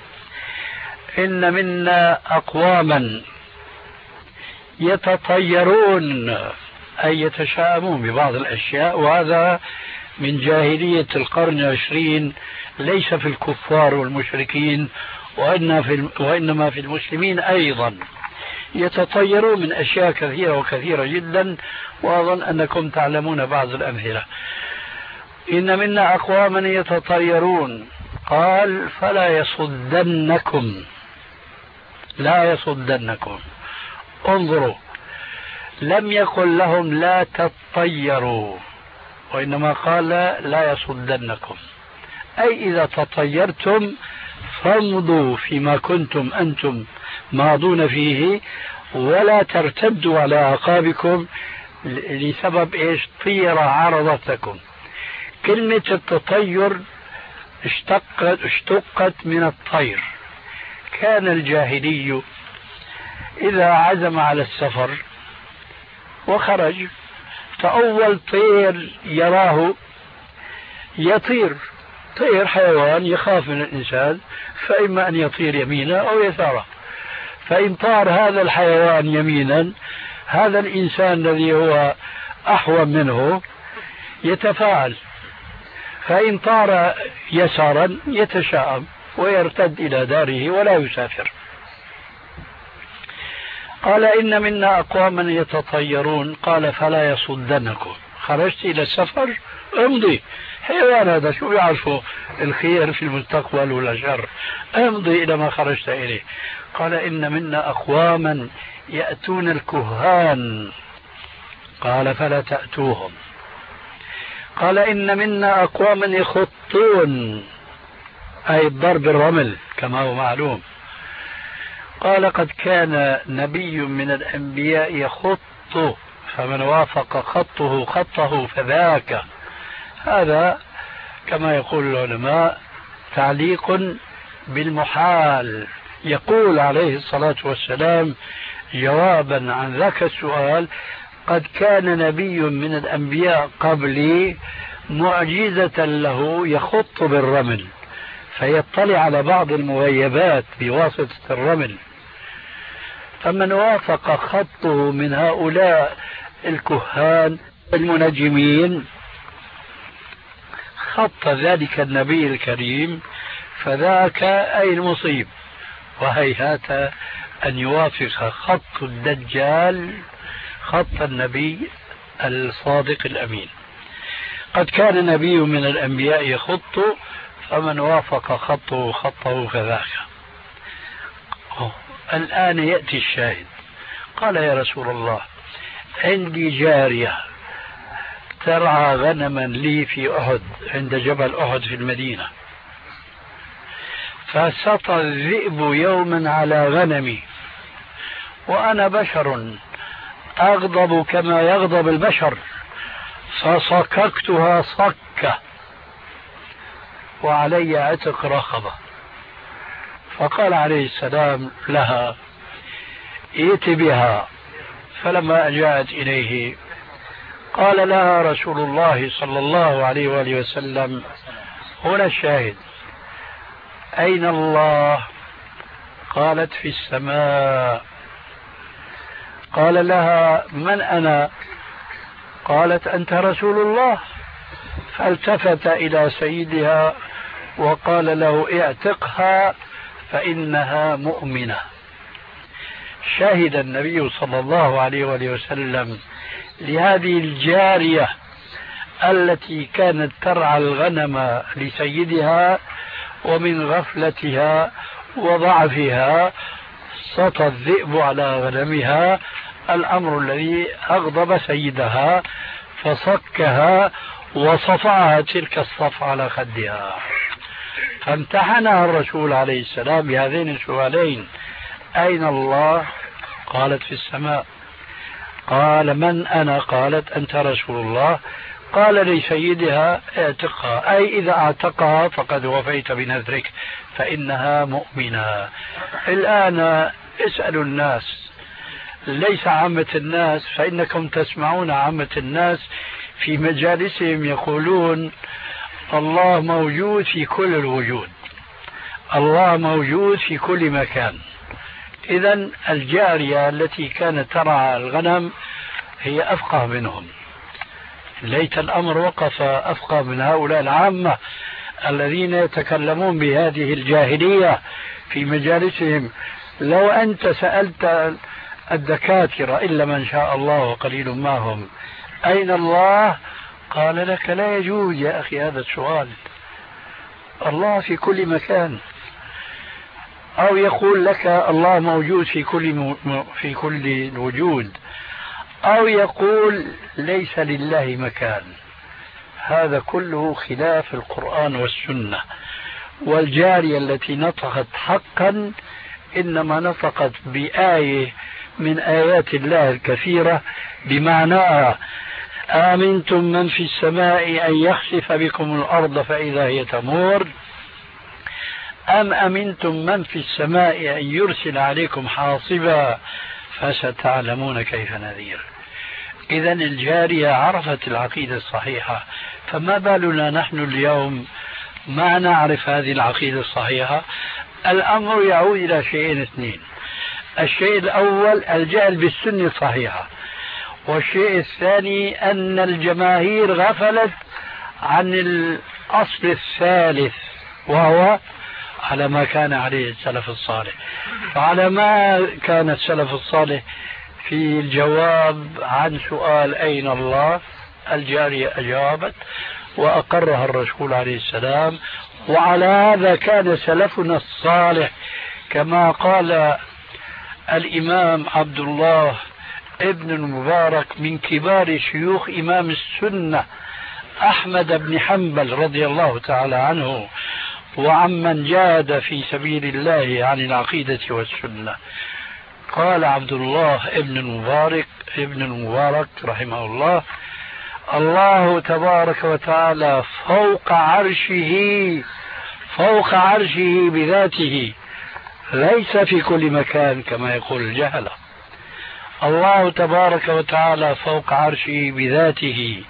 إن منا أقواما يتطيرون أي يتشائمون ببعض الأشياء، وهذا من جاهلية القرن العشرين، ليس في الكفار والمشركين وإنما في المسلمين أيضا، يتطيرون من أشياء كثيرة وكثيرة جدا، وأظن أنكم تعلمون بعض الأمثلة. إن منا أقواما يتطيرون، قال فلا يصدنكم، لا يصدنكم. انظروا، لم يقل لهم لا تطيروا، وإنما قال لا يصدنكم، أي إذا تطيرتم فامضوا فيما كنتم أنتم ماضون فيه، ولا ترتدوا على أعقابكم لسبب إيش؟ طيرة عرضت لكم. كلمة التطير اشتقت, اشتقت من الطير. كان الجاهلي إذا عزم على السفر وخرج، فأول طير يراه يطير، طير حيوان يخاف من الإنسان، فإما أن يطير يمينا أو يسارا. فإن طار هذا الحيوان يمينا، هذا الإنسان الذي هو أحوم منه يتفاعل، فإن طار يسارا يتشائم ويرتد إلى داره ولا يسافر. قال إن منا أقواما يتطيرون، قال فلا يصدنكم. خرجت إلى السفر امضي، حيوان هذا شو بيعرفوا الخير في المستقبل ولا شر، امضي إلى ما خرجت إليه. قال إن منا أقواما يأتون الكهان، قال فلا تأتوهم. قال إن منا أقواما يخطون، أي الضرب الرمل كما هو معلوم. قال قد كان نبي من الأنبياء يخط، فمن وافق خطه خطه فذاك. هذا كما يقول العلماء تعليق بالمحال. يقول عليه الصلاة والسلام جوابا عن ذاك السؤال: قد كان نبي من الأنبياء قبلي معجزة له يخط بالرمل، فيطلع على بعض المغيبات بواسطة الرمل. فمن وافق خطه من هؤلاء الكهان المنجمين خط ذلك النبي الكريم، فذاك أي المصيب. وهيهات أن يوافق خط الدجال خط النبي الصادق الأمين. قد كان نبي من الأنبياء يخط، فمن وافق خطه خطه فذاك. الآن يأتي الشاهد. قال يا رسول الله عندي جارية ترعى غنما لي في أحد، عند جبل أحد في المدينة، فسطى الذئب يوما على غنمي، وأنا بشر أغضب كما يغضب البشر، فصككتها صكة وعلي عتق رقبة. فقال عليه السلام لها: ائت بها. فلما جاءت إليه قال لها رسول الله صلى الله عليه وآله وسلم: هنا الشاهد، أين الله؟ قالت: في السماء. قال لها: من أنا؟ قالت: أنت رسول الله. فالتفت إلى سيدها وقال له: اعتقها فإنها مؤمنة. شهد النبي صلى الله عليه وآله وسلم لهذه الجارية التي كانت ترعى الغنم لسيدها، ومن غفلتها وضعفها سطى الذئب على غنمها، الأمر الذي أغضب سيدها، فصكها وصفعها تلك الصف على خدها. فامتحنها الرسول عليه السلام بهذين السؤالين: أين الله؟ قالت: في السماء. قال: من أنا؟ قالت: أنت رسول الله. قال لسيدها: اعتقها، أي إذا اعتقها فقد وفيت بنذرك فإنها مؤمنة. الآن اسألوا الناس، ليس عامة الناس، فإنكم تسمعون عامة الناس في مجالسهم يقولون: الله موجود في كل الوجود، الله موجود في كل مكان. إذن الجارية التي كانت ترعى الغنم هي أفقه منهم. ليت الأمر وقف أفقه من هؤلاء العامة الذين يتكلمون بهذه الجاهلية في مجالسهم. لو أنت سألت الدكاترة إلا من شاء الله وقليل ما هم أين الله، قال لك لا يجوز يا أخي هذا السؤال، الله في كل مكان. أو يقول لك الله موجود في كل م... في كل الوجود، أو يقول ليس لله مكان. هذا كله خلاف القرآن والسنة. والجارية التي نطقت حقا إنما نطقت بآية من آيات الله الكثيرة بمعنى آمنتم من في السماء أن يخسف بكم الأرض فإذا هي تمور أم أمنتم من في السماء أن يرسل عليكم حاصبا فستعلمون كيف نذير. إذا الجارية عرفت العقيدة الصحيحة، فما بالنا نحن اليوم ما نعرف هذه العقيدة الصحيحة؟ الأمر يعود إلى شيئين اثنين. الشيء الأول الجهل بالسنة الصحيحة، والشيء الثاني أن الجماهير غفلت عن الأصل الثالث وهو على ما كان عليه السلف الصالح. فعلى ما كان السلف الصالح في الجواب عن سؤال أين الله، الجارية أجابت وأقرها الرسول عليه السلام. وعلى هذا كان سلفنا الصالح كما قال الإمام عبد الله ابن المبارك من كبار شيوخ إمام السنة أحمد بن حنبل رضي الله تعالى عنه وعمن جاد في سبيل الله عن العقيدة والسنة. قال عبد الله ابن المبارك ابن المبارك رحمه الله: الله تبارك وتعالى فوق عرشه فوق عرشه بذاته، ليس في كل مكان كما يقول الجهلة. الله تبارك وتعالى فوق عرشه بذاته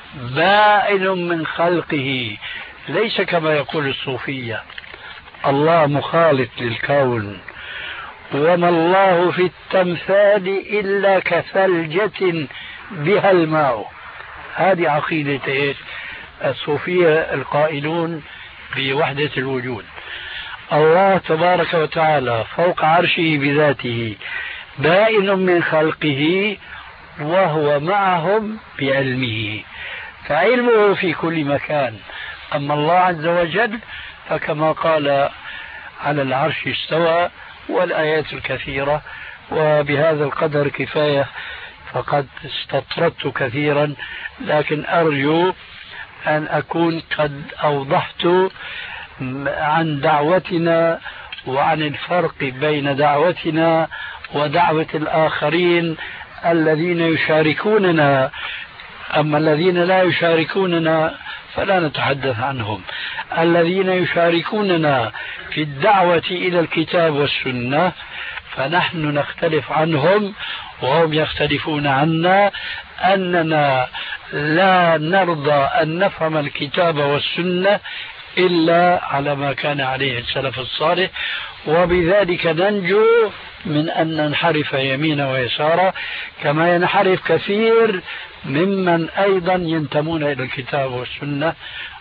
بائن من خلقه، ليس كما يقول الصوفية الله مخالط للكون. وما الله في التمثال إلا كثلجة بها الماء. هذه عقيدة الصوفية القائلون بوحدة الوجود. الله تبارك وتعالى فوق عرشه بذاته بائن من خلقه وهو معهم بعلمه، فعلمه في كل مكان. أما الله عز وجل فكما قال على العرش استوى، والآيات الكثيرة. وبهذا القدر كفاية، فقد استطردت كثيرا، لكن أرجو أن أكون قد أوضحت عن دعوتنا وعن الفرق بين دعوتنا ودعوة الآخرين الذين يشاركوننا. أما الذين لا يشاركوننا فلا نتحدث عنهم. الذين يشاركوننا في الدعوة إلى الكتاب والسنة فنحن نختلف عنهم وهم يختلفون عنا، أننا لا نرضى أن نفهم الكتاب والسنة إلا على ما كان عليه السلف الصالح، وبذلك ننجو من أن ننحرف يمينا ويسارا كما ينحرف كثير ممن أيضا ينتمون إلى الكتاب والسنة.